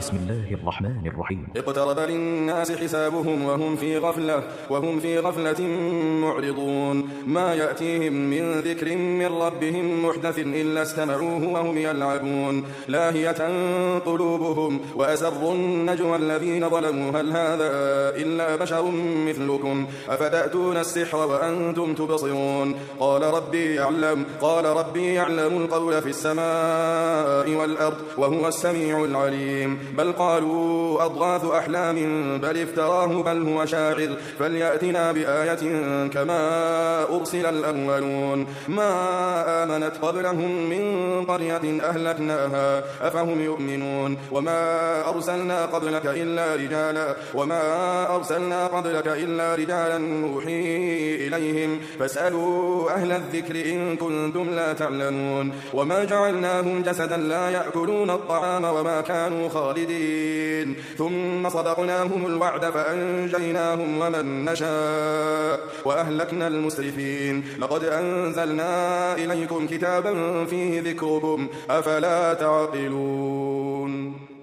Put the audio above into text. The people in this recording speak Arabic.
بسم الله الرحمن الرحيم. اقترب للناس حسابهم وهم في غفلة معرضون. ما يأتيهم من ذكر من ربهم محدث إلا استمعوه وهم يلعبون لاهية قلوبهم وأسروا النجوى الذين ظلموا هل هذا إلا بشر مثلكم أفتأتون السحر وأنتم تبصرون. قال ربي يعلم القول في السماء والأرض وهو السميع العليم. بل قالوا أضغاث أحلام بل افتراه بل هو شاعر فليأتنا بآية كما أرسل الأولون. ما آمنت قبلهم من قرية أهلكناها أفهم يؤمنون. وما أرسلنا قبلك إلا رجالا نوحي إليهم فاسألوا أهل الذكر إن كنتم لا تعلمون. وما جعلناهم جسدا لا يأكلون الطعام وما كانوا خالدين ثم صدقناهم الوعد فأنجيناهم ومن نشاء وأهلكنا المسرفين. لقد أنزلنا إليكم كتابا فيه ذكركم أفلا تعقلون.